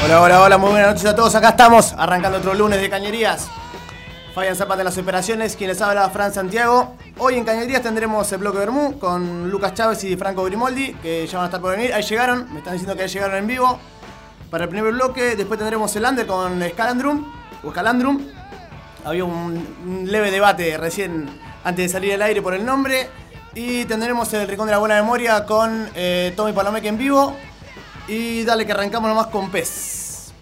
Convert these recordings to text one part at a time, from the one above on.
Hola, hola, hola, muy buenas noches a todos. Acá estamos, arrancando otro lunes de Cañerías. Fabián Zapata en las operaciones, quien les habla, Fran Santiago. Hoy en Cañerías tendremos el bloque Bermú con Lucas Chávez y Franco Grimoldi, que ya van a estar por venir. Ahí llegaron, me están diciendo que ahí llegaron en vivo. Para el primer bloque, después tendremos el Under con Scalandrum. Había un leve debate recién antes de salir al aire por el nombre. Y tendremos el Rincón de la Buena Memoria con Tommy Palomeque en vivo. Y dale que arrancamos nomás con Pez.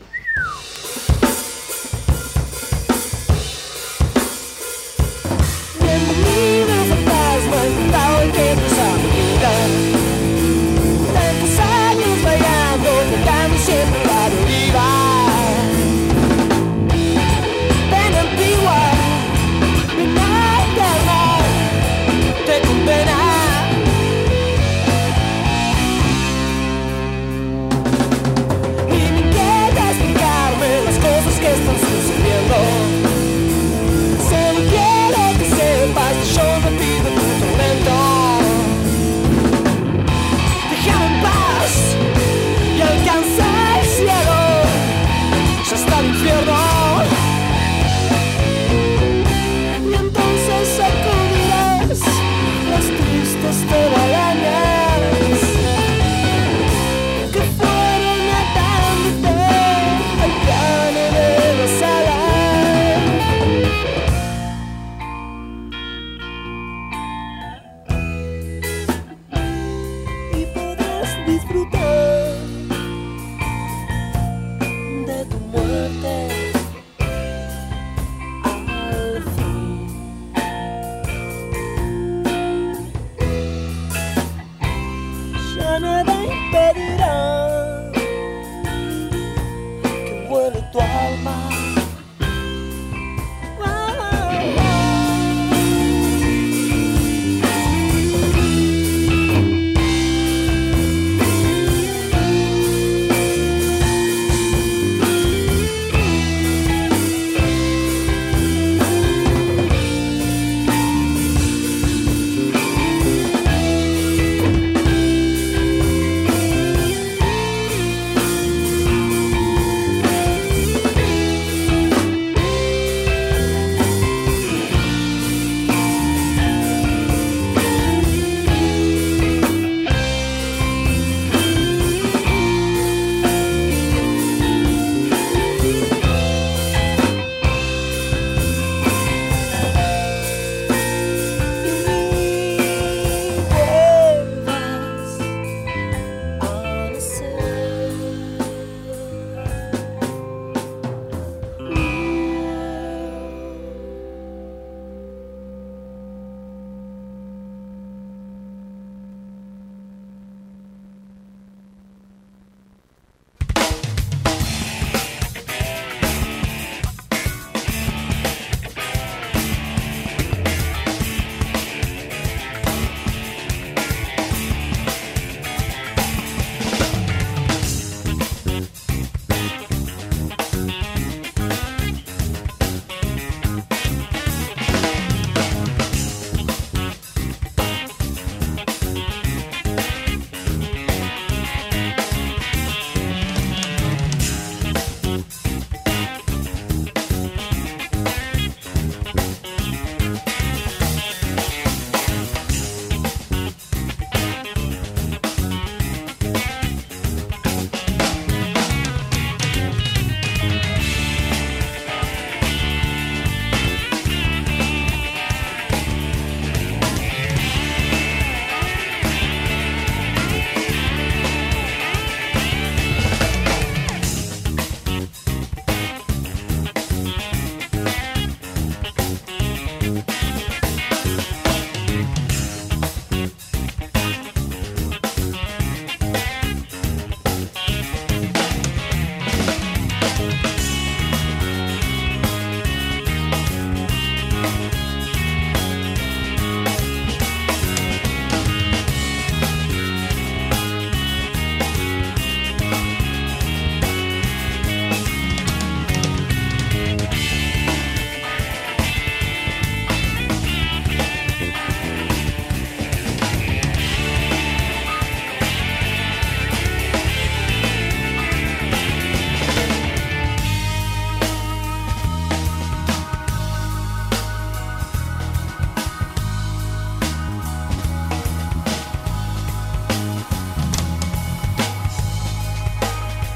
Bienvenido fantasma, invitado que nos ha olvidado. Tantos años vagando, buscando siempre la deriva. Ven antigua, pena eterna, te condena. Y mi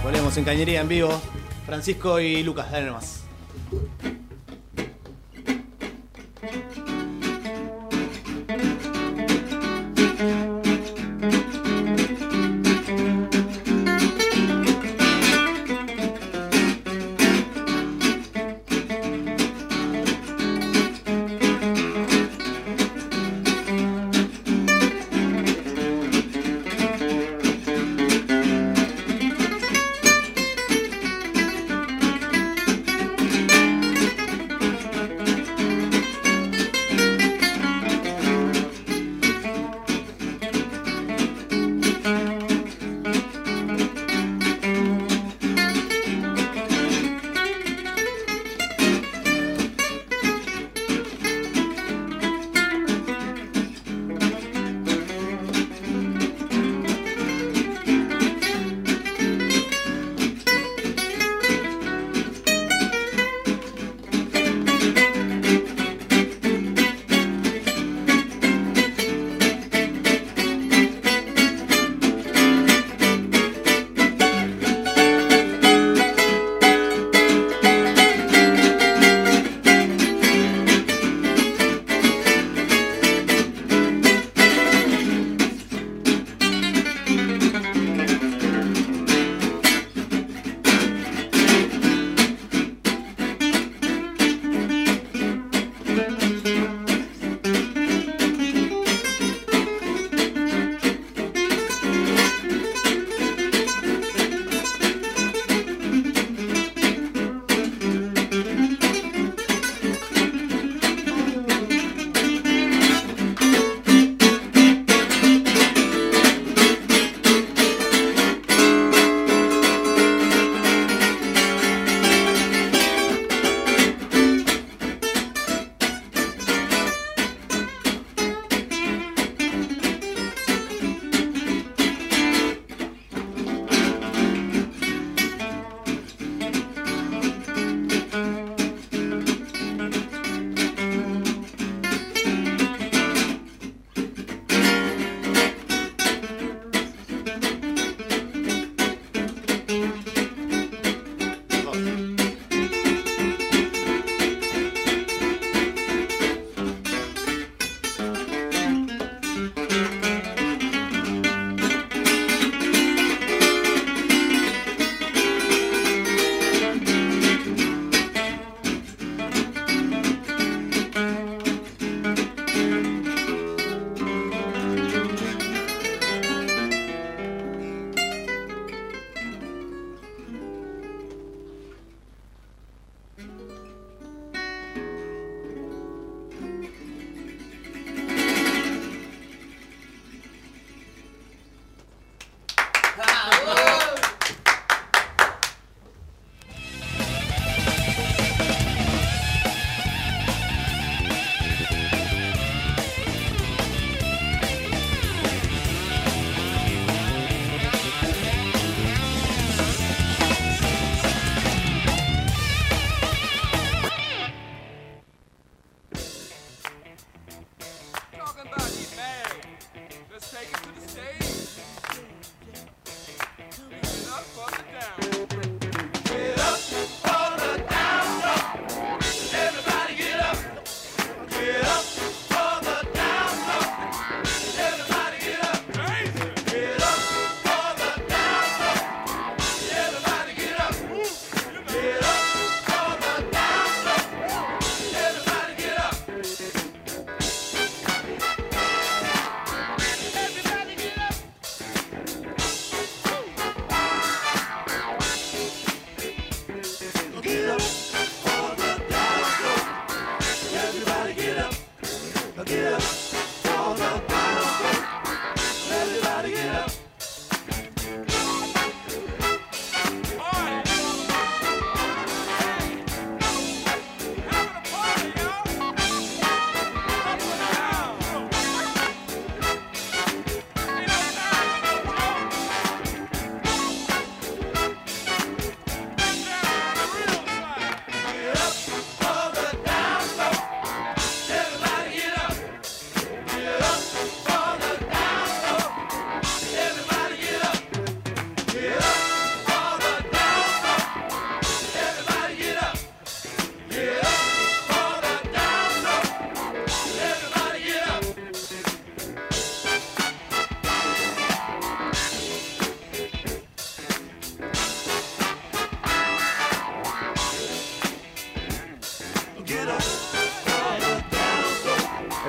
Volvemos en Cañería en vivo. Francisco y Lucas, dale nomás.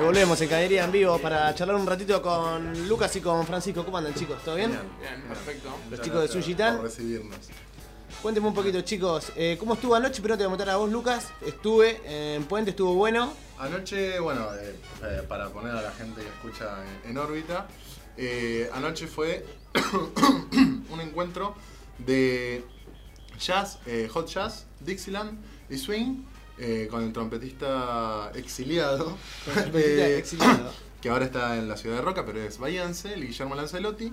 Volvemos en Cañería en vivo para charlar un ratito con Lucas y con Francisco. ¿Cómo andan, chicos? ¿Todo bien? Bien, perfecto. Los chicos de Sushi Tan. Por recibirnos. Cuéntenme un poquito, chicos, ¿cómo estuvo anoche? Pero te voy a montar a vos, Lucas. Estuve en Puente, estuvo bueno. Anoche, bueno, para poner a la gente que escucha en órbita, anoche fue un encuentro de jazz, hot jazz, Dixieland y swing, con el trompetista exiliado, Exiliado. que ahora está en la ciudad de Roca, pero es bahiense, el Guillermo Lancelotti,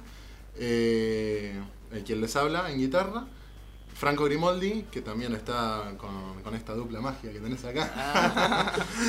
quien les habla en guitarra. Franco Grimoldi, que también está con esta dupla magia que tenés acá.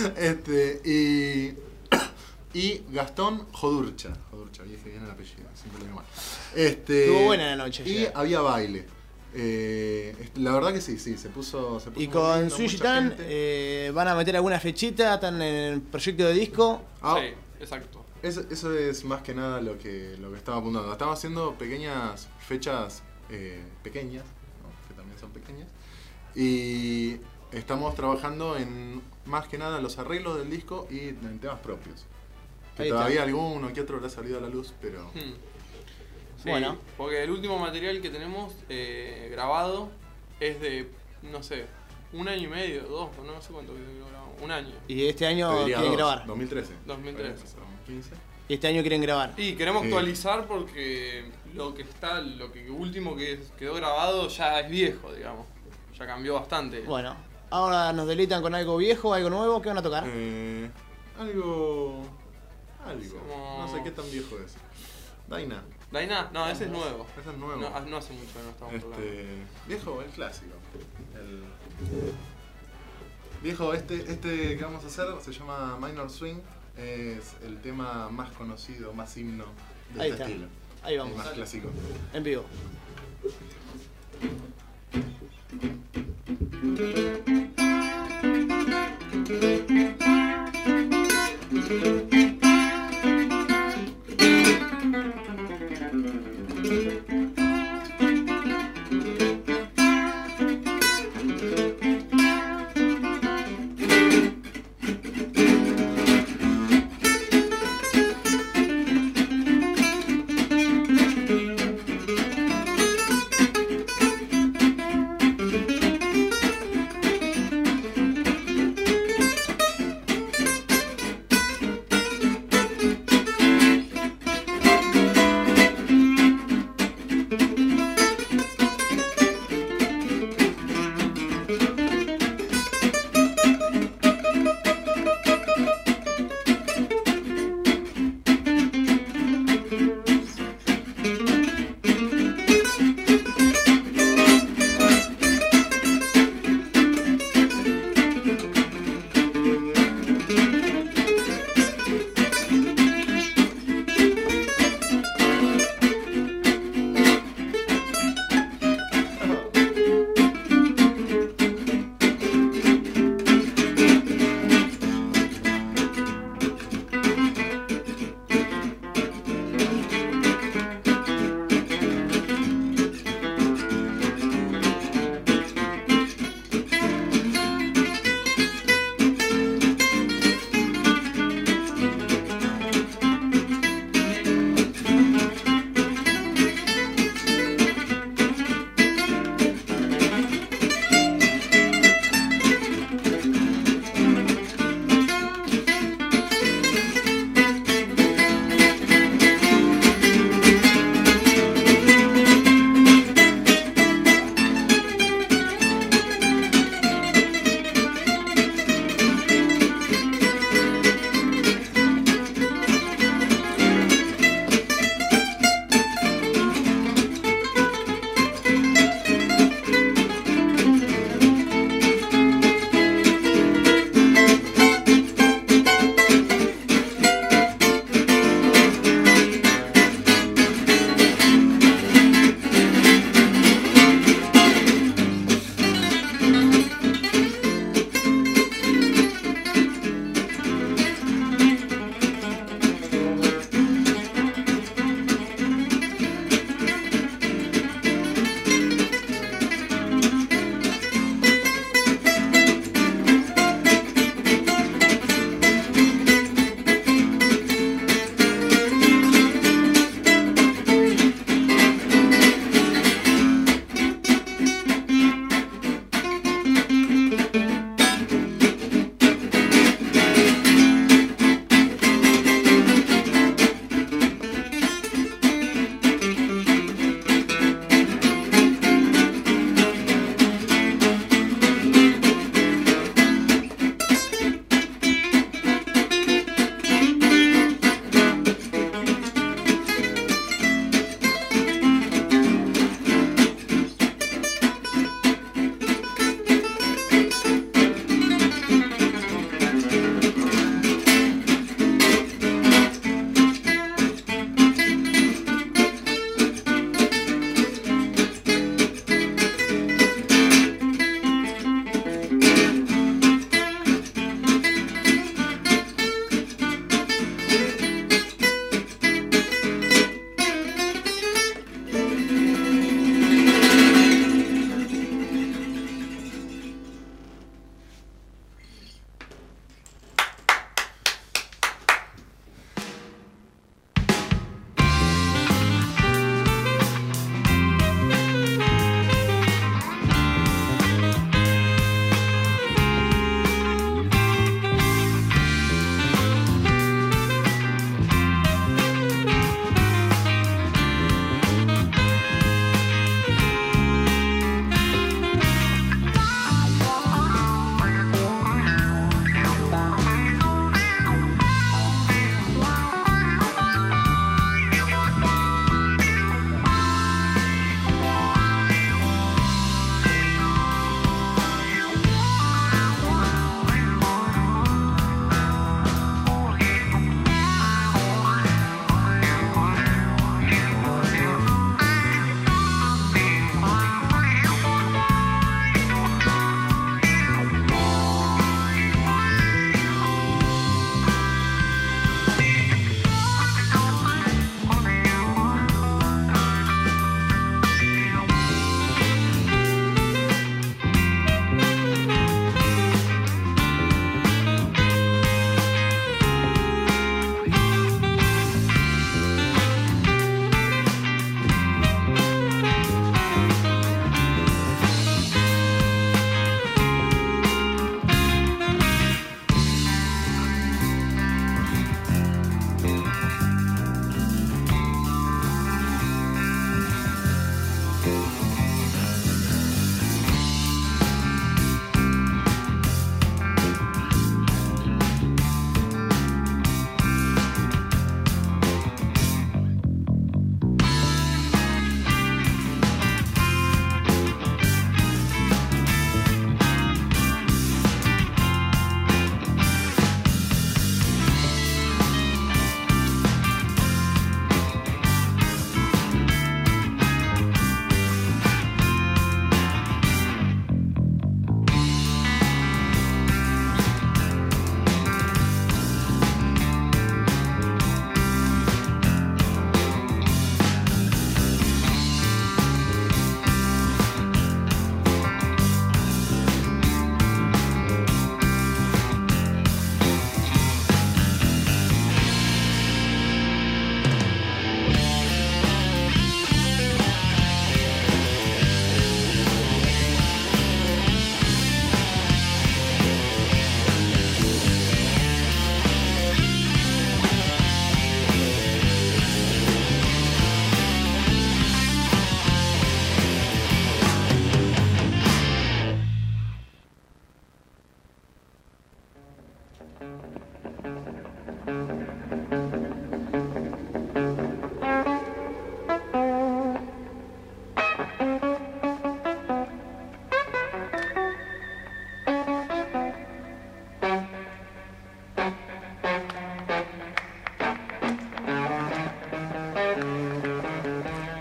Y Gastón Jodurcha. Jodurcha, dije bien el apellido, siempre lo digo mal. Estuvo buena la noche. Y ayer. había baile. La verdad que sí, se puso Y muy con lindo, Sushi mucha Tan gente. van a meter alguna fechita, están en el proyecto de disco. Ah, Sí, exacto. eso es más que nada lo que estaba apuntando. Estamos haciendo pequeñas fechas pequeñas, ¿no? Que también son pequeñas. Y estamos trabajando en más que nada los arreglos del disco y en temas propios. Que Ahí está. todavía alguno que otro le ha salido a la luz, pero... Sí, Bueno. porque el último material que tenemos grabado es de, no sé, 1 año y medio, 2, no sé cuánto grabamos, 1 año. Y este año te diría quieren dos, grabar. 2013. 2013. 2015. Y este año quieren grabar. Y queremos Sí. actualizar porque lo que último que quedó grabado ya es viejo, digamos. Ya cambió bastante. Bueno, ahora nos deleitan con algo viejo, algo nuevo. ¿Qué van a tocar? Algo... Como- No sé qué tan viejo es. Daina. ¿Daina? No, ese es nuevo. Ese es nuevo. No hace mucho que no estamos tocando. Viejo, el clásico. Viejo, este que vamos a hacer se llama Minor Swing. Es el tema más conocido, más himno de Ahí este está. estilo. Ahí El vamos, más clásico. en vivo.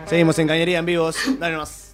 Seguimos en Cañería en vivos. Dale más.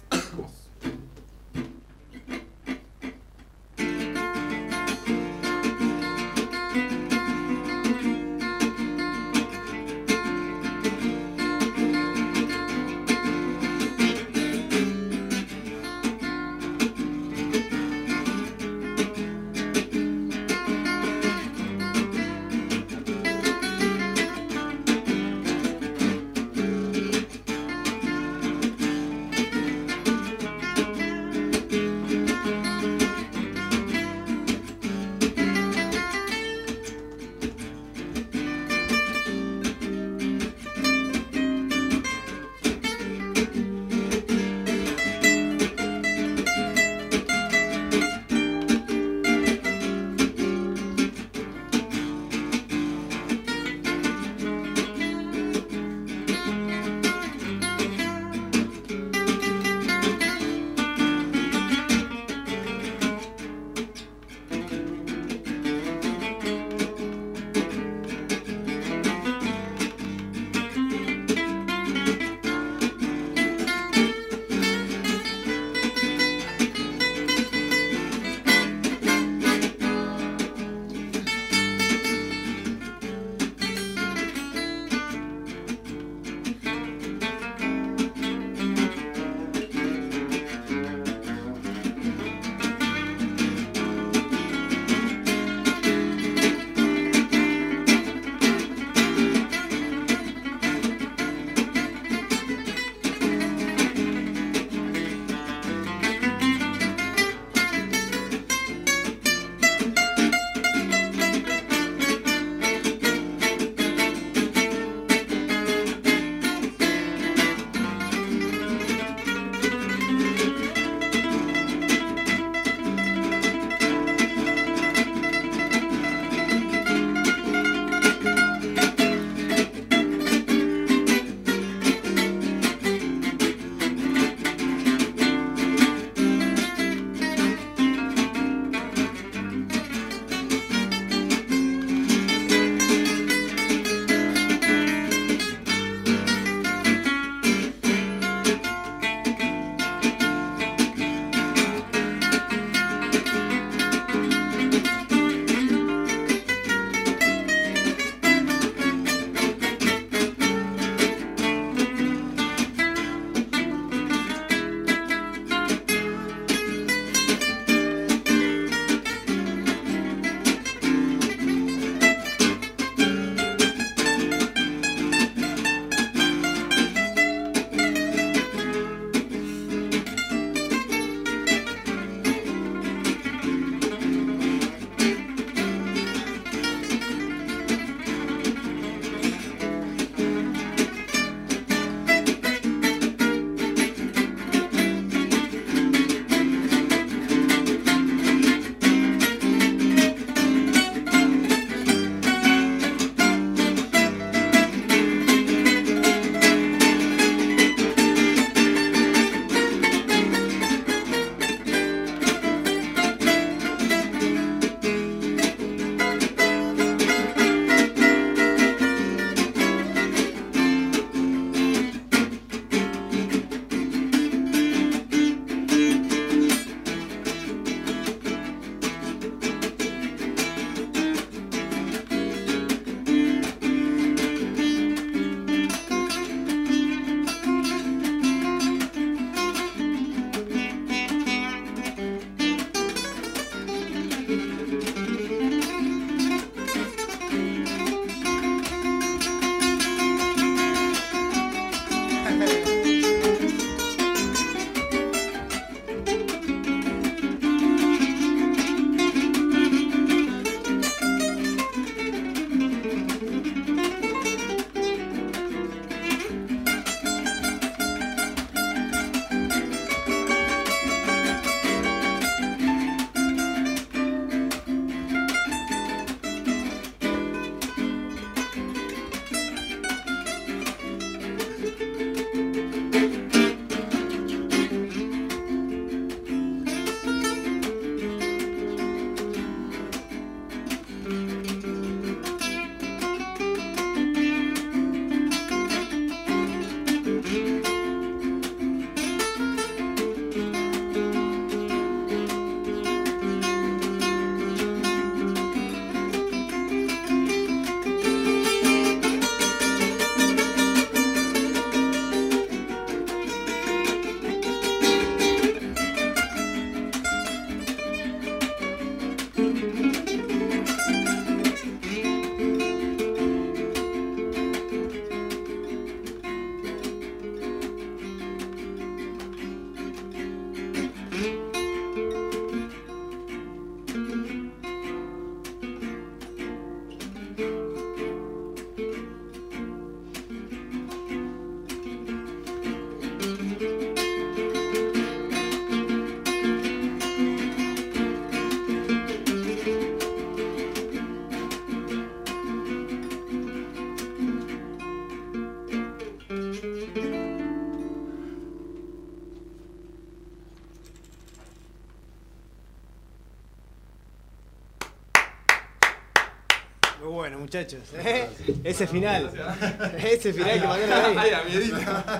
Muy bueno, muchachos. Ese final. Ese final que mandaron ahí. Ay, a miedito.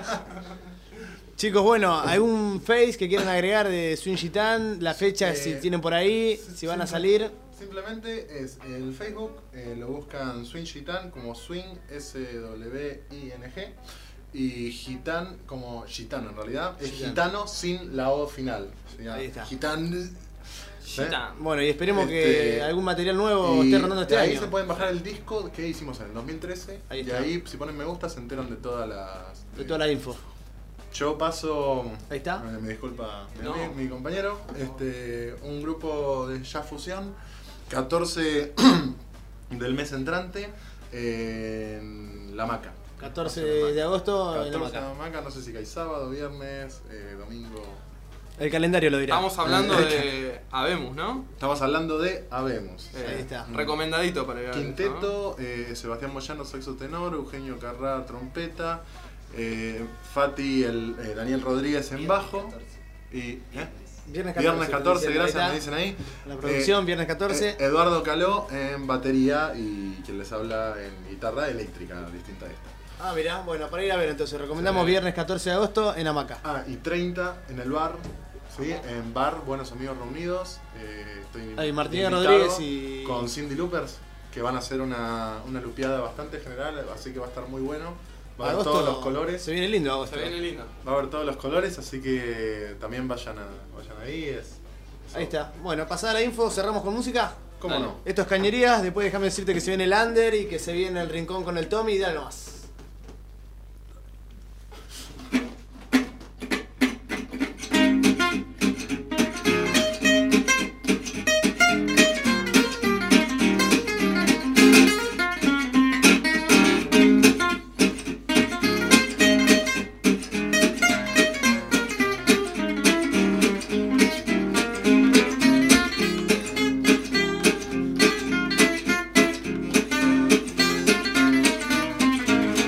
Chicos, bueno, ¿algún face que quieran agregar de Swing Gitán? La fecha, si tienen por ahí, si van a salir. Simplemente es el Facebook, lo buscan Swing Gitán como Swing, S-W-I-N-G. Y Gitán como gitano en realidad. Es gitano sin la O final. Ahí está. Gitán. Bueno, y esperemos que algún material nuevo esté rondando este de ahí año. se pueden bajar el disco que hicimos en el 2013. Ahí y está. ahí, si ponen me gusta, se enteran de todas las. De toda la info. Yo paso. Ahí está. Me disculpa No. mi compañero. Un grupo de jazz fusión. 14 del mes entrante. En La Maca. 14 de agosto en La 14 Maca. en La Maca, no sé si cae sábado, viernes, domingo. El calendario lo dirá. Estamos hablando de Habemos, ¿no? Estamos hablando de Habemos. Ahí está. Recomendadito para ir a ver, Quinteto, Sebastián Moyano, saxo tenor, Eugenio Carrá, trompeta, Fati, Daniel Rodríguez en bajo. Y, Viernes 14. Viernes 14, ahí gracias, está. me dicen ahí. La producción, viernes 14. Eduardo Caló en batería y quien les habla en guitarra eléctrica, distinta a esta. Ah, mirá, bueno, para ir a ver entonces, recomendamos Sí. viernes 14 de agosto en Hamaca. Y 30 en el bar, ¿sí? En bar Buenos Amigos Reunidos. Estoy Ahí, Martín invitado Rodríguez y- con Cindy Loopers, que van a hacer una lupeada bastante general, así que va a estar muy bueno. Va a haber Agosto, todos los colores. Se viene lindo agosto. Se viene lindo. Va a haber todos los colores, así que también vayan ahí. Ahí está. Bueno, pasada la info, cerramos con música. ¿Cómo Dale. no? Esto es Cañerías, después déjame decirte que se viene el Under y que se viene el Rincón con el Tommy y dale nomás. Thank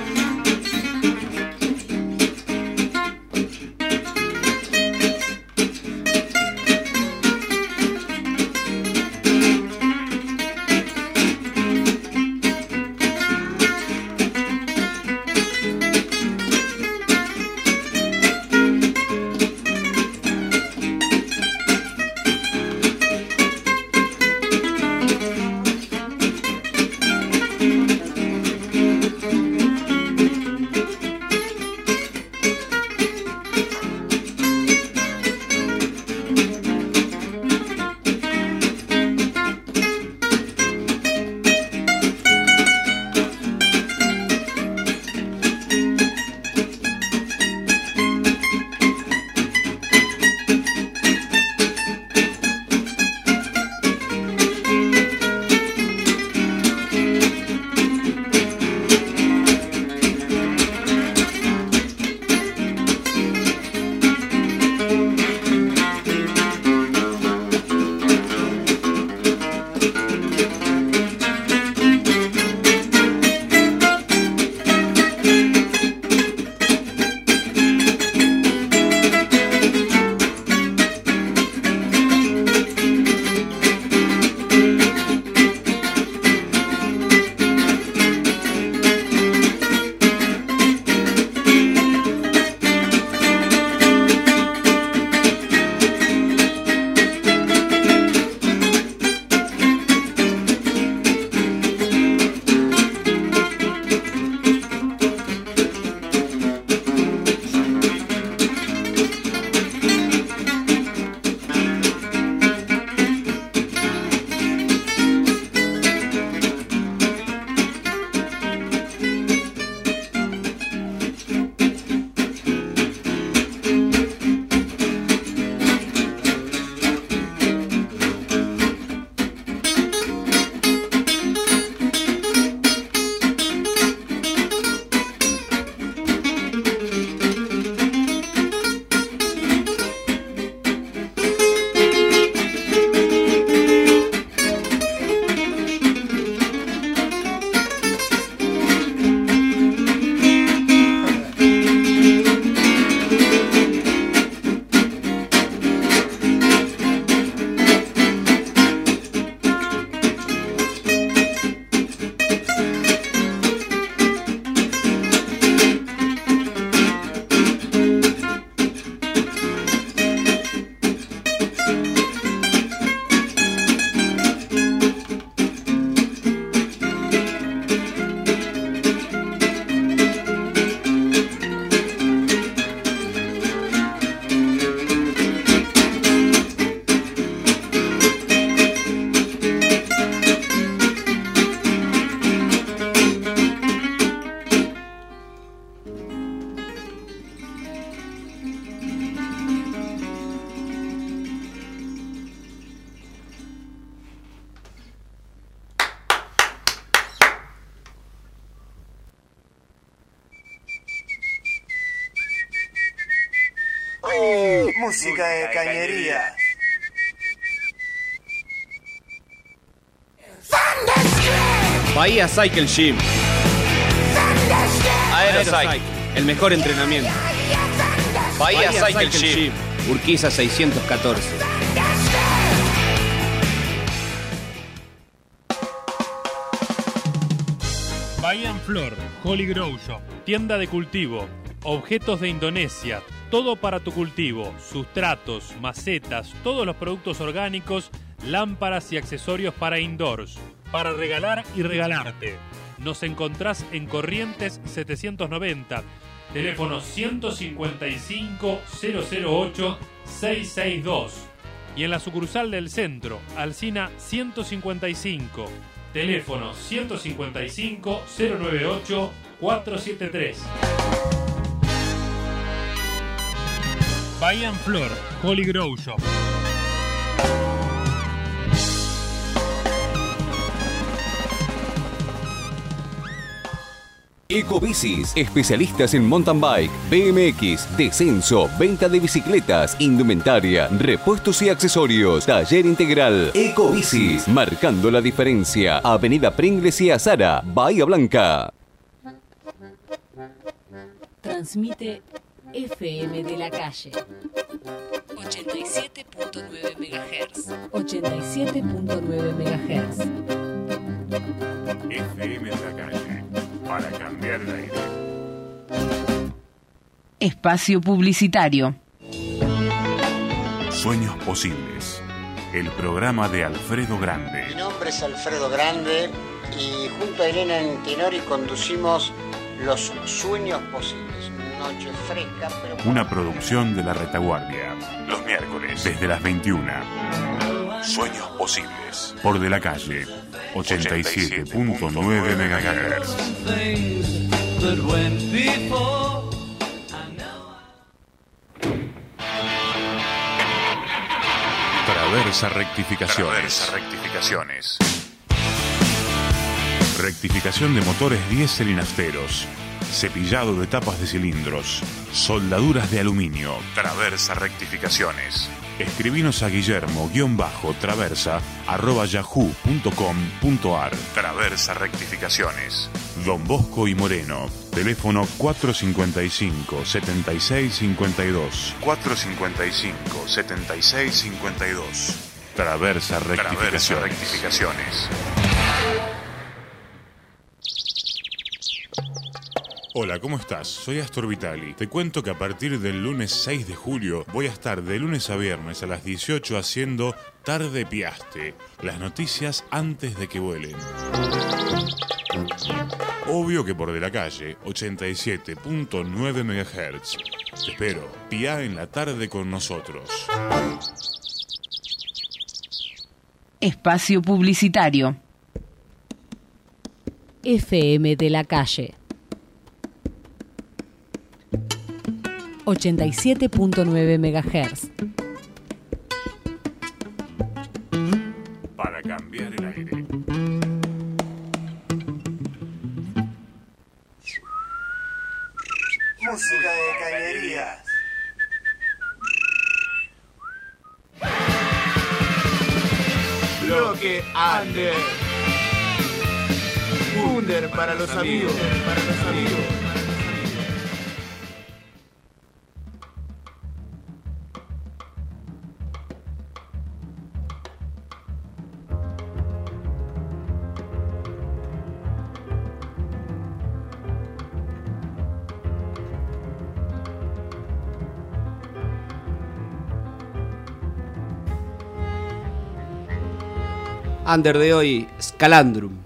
Música de cañería. Bahía Cycle Gym. Aerocycle, el mejor entrenamiento. Bahía Cycle Gym. Urquiza 614. Bahía Flor, Holy Grow Shop, tienda de cultivo, objetos de Indonesia, todo para tu cultivo, sustratos, macetas, todos los productos orgánicos, lámparas y accesorios para indoors, para regalar y regalarte. Nos encontrás en Corrientes 790, teléfono 155 008 662 y en la sucursal del centro, Alsina 155, teléfono 155 098 473. Bahía Flor, Holy Grow Shop. Ecobicis, especialistas en mountain bike, BMX, descenso, venta de bicicletas, indumentaria, repuestos y accesorios. Taller integral. Ecobicis, marcando la diferencia. Avenida Pringles y Azara, Bahía Blanca. Transmite FM de la Calle 87.9 MHz. 87.9 MHz. FM de la Calle, para cambiar el aire. Espacio publicitario. Sueños Posibles, el programa de Alfredo Grande. Mi nombre es Alfredo Grande y junto a Elena Antinori conducimos Los Sueños Posibles. Noche fresca, pero... Una producción de La Retaguardia, los miércoles desde las 21. Sueños Posibles, por De la Calle, 87.9 MHz. Traversa Rectificaciones. Rectificación de motores diésel y nafteros. Cepillado de tapas de cilindros. Soldaduras de aluminio. Traversa Rectificaciones. Escribinos a guillermo-traversa@yahoo.com.ar. Traversa Rectificaciones. Don Bosco y Moreno. Teléfono 455-7652. 455-7652. Traversa Rectificaciones. Hola, ¿cómo estás? Soy Astor Vitali. Te cuento que a partir del lunes 6 de julio voy a estar de lunes a viernes a las 18 haciendo Tarde Piaste, las noticias antes de que vuelen. Obvio que por De la Calle, 87.9 MHz. Te espero, piá en la tarde con nosotros. Espacio publicitario. FM de la Calle 87.9 MHz. Para cambiar el aire. Música de cañerías. Bloque Under. Under para los amigos. Under de hoy, Scalandrum.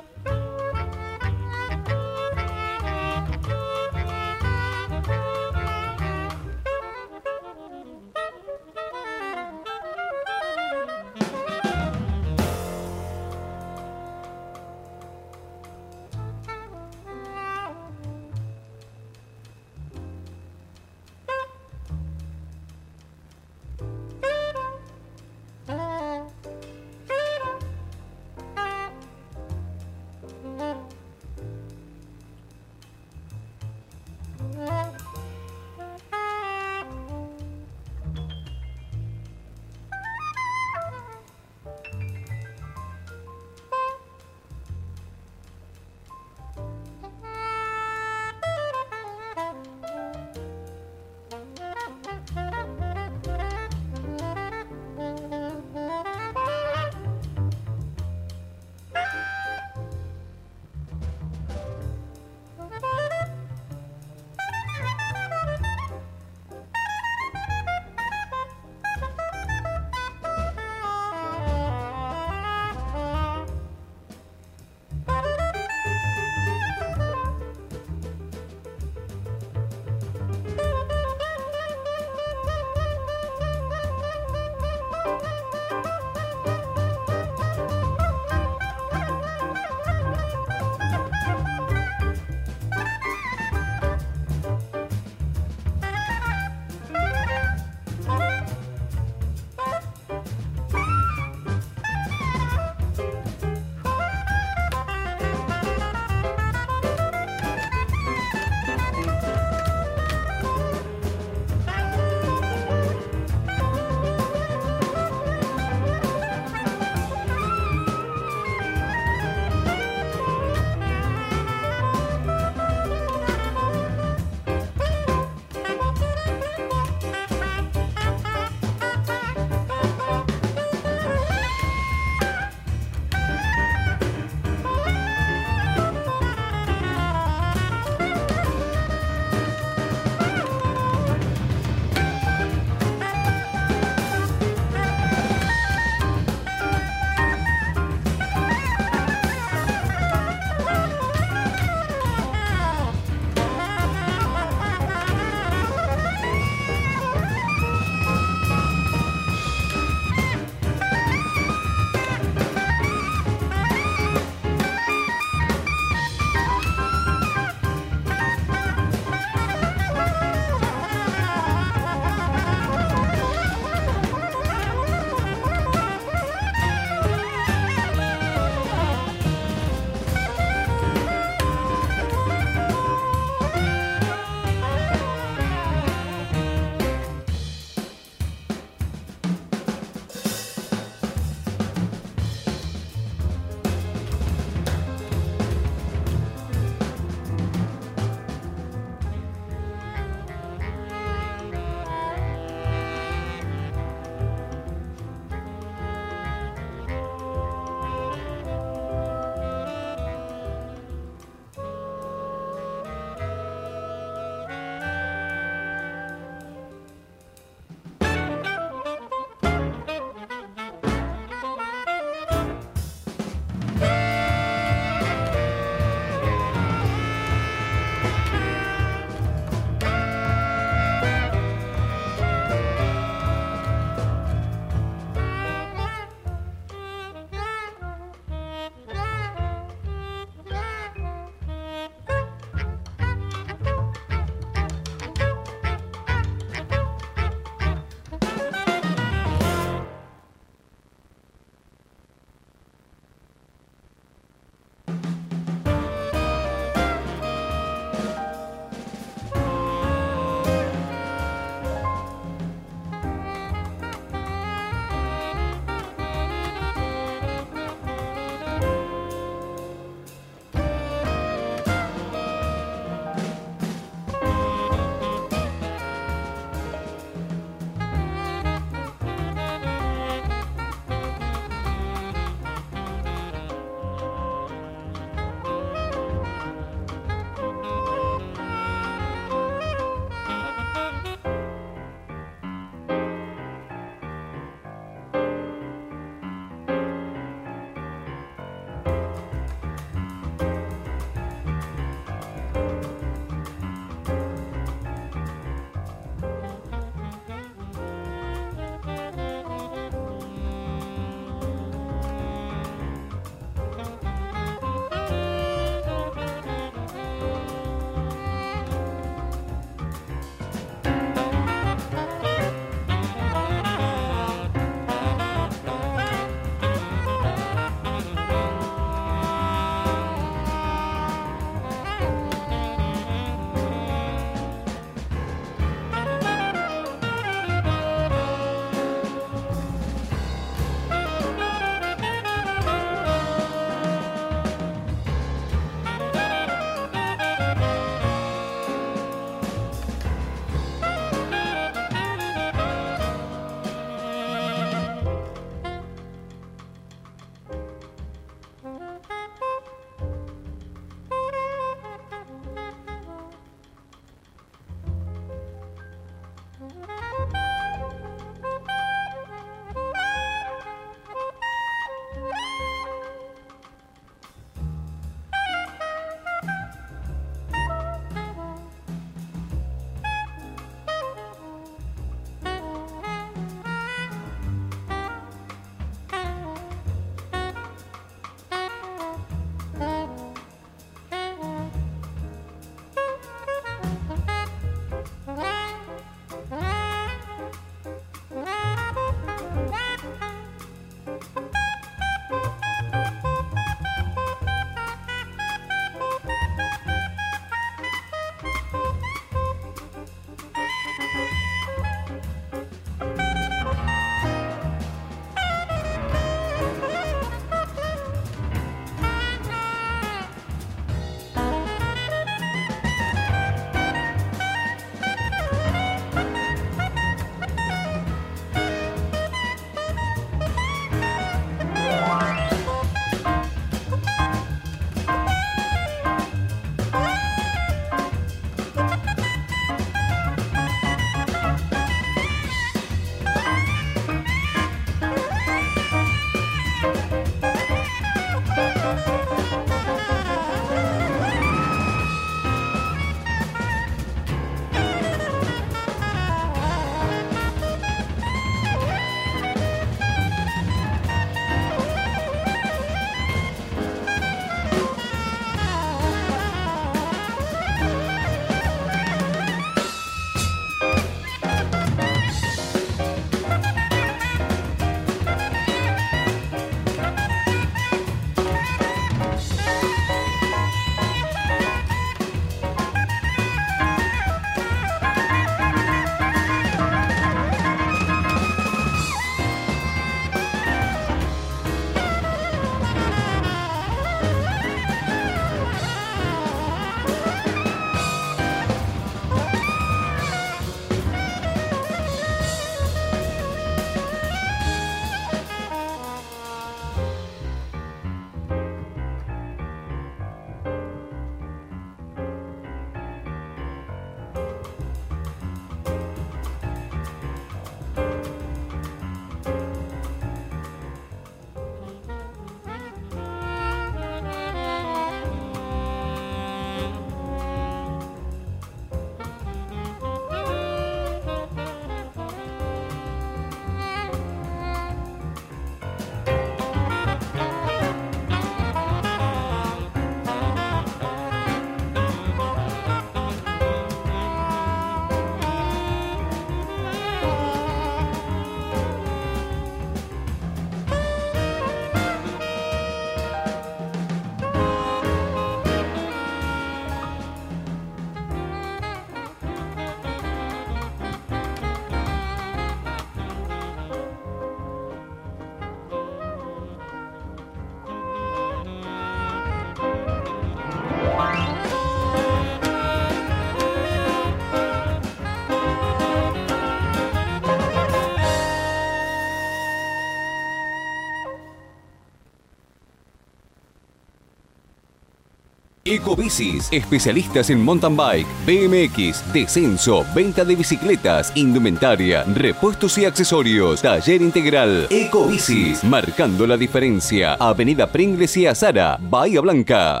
Ecobicis, especialistas en mountain bike, BMX, descenso, venta de bicicletas, indumentaria, repuestos y accesorios. Taller integral. Ecobicis, marcando la diferencia. Avenida Pringles y Azara, Bahía Blanca.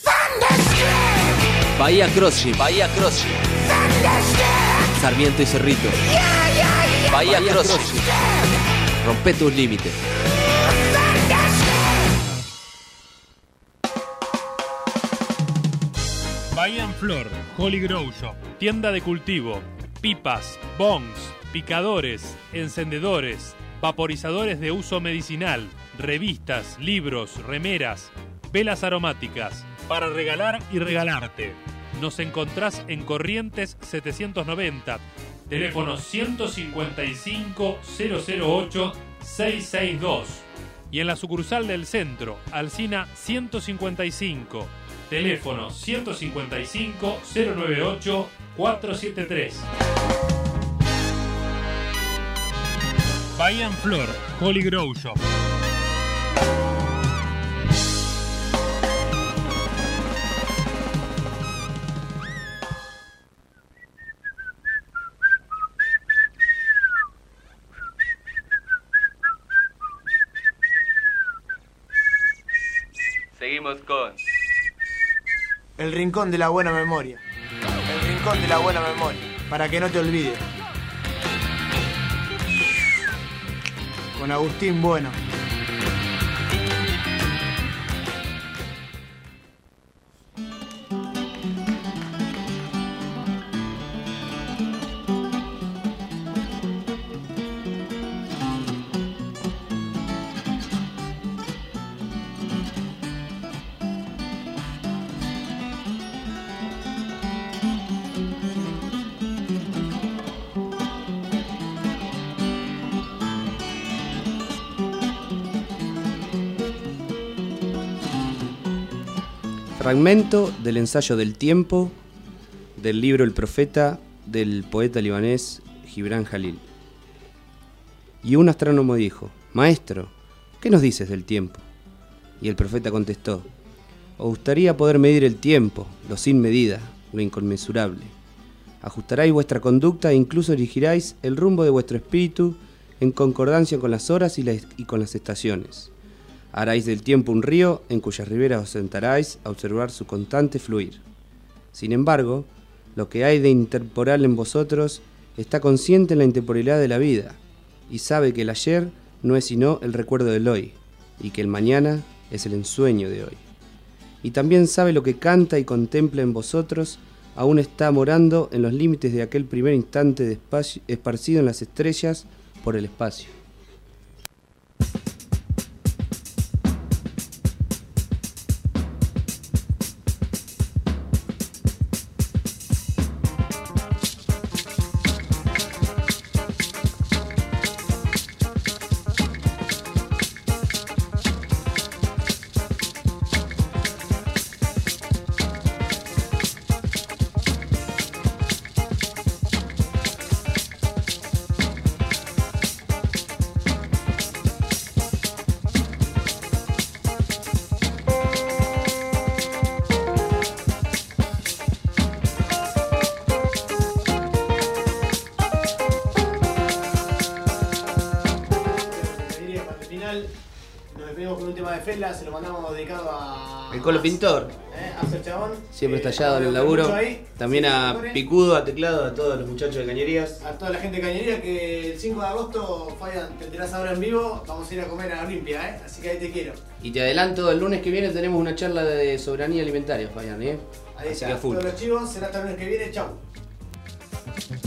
Bahía CrossFit. Sarmiento y Cerrito. Bahía CrossFit. Rompe tus límites. Bahía Flor, Holy Grow Shop, tienda de cultivo, pipas, bongs, picadores, encendedores, vaporizadores de uso medicinal, revistas, libros, remeras, velas aromáticas, para regalar y regalarte. Nos encontrás en Corrientes 790, teléfono 155 008 662 y en la sucursal del centro, Alsina 155. Teléfono 155 098 473. Bahía Flor, Holy Grow Shop. Seguimos con El Rincón de la Buena Memoria. El Rincón de la Buena Memoria. Para que no te olvides. Con Agustín Bueno. fragmento del ensayo del tiempo del libro El Profeta del poeta libanés Gibran Jalil. Y un astrónomo dijo: Maestro, ¿qué nos dices del tiempo? Y el profeta contestó: Os gustaría poder medir el tiempo, lo sin medida, lo inconmensurable. Ajustaráis vuestra conducta e incluso dirigiráis el rumbo de vuestro espíritu en concordancia con las horas y con las estaciones. Haráis del tiempo un río en cuyas riberas os sentaráis a observar su constante fluir. Sin embargo, lo que hay de intemporal en vosotros está consciente en la intemporalidad de la vida y sabe que el ayer no es sino el recuerdo del hoy y que el mañana es el ensueño de hoy. Y también sabe lo que canta y contempla en vosotros aún está morando en los límites de aquel primer instante de espacio, esparcido en las estrellas por el espacio. Nos despedimos con un tema de Fela, se lo mandamos dedicado a... El Colo Pintor. A ser chabón. Siempre estallado en el laburo. También a Picudo, a Teclado, a todos los muchachos de Cañerías. A toda la gente de Cañerías, que el 5 de agosto, Fabián, te enterás ahora en vivo, vamos a ir a comer a Olimpia, así que ahí te quiero. Y te adelanto, el lunes que viene tenemos una charla de soberanía alimentaria, Fabián, Ahí está, todos los chivos, será hasta el lunes que viene, chau.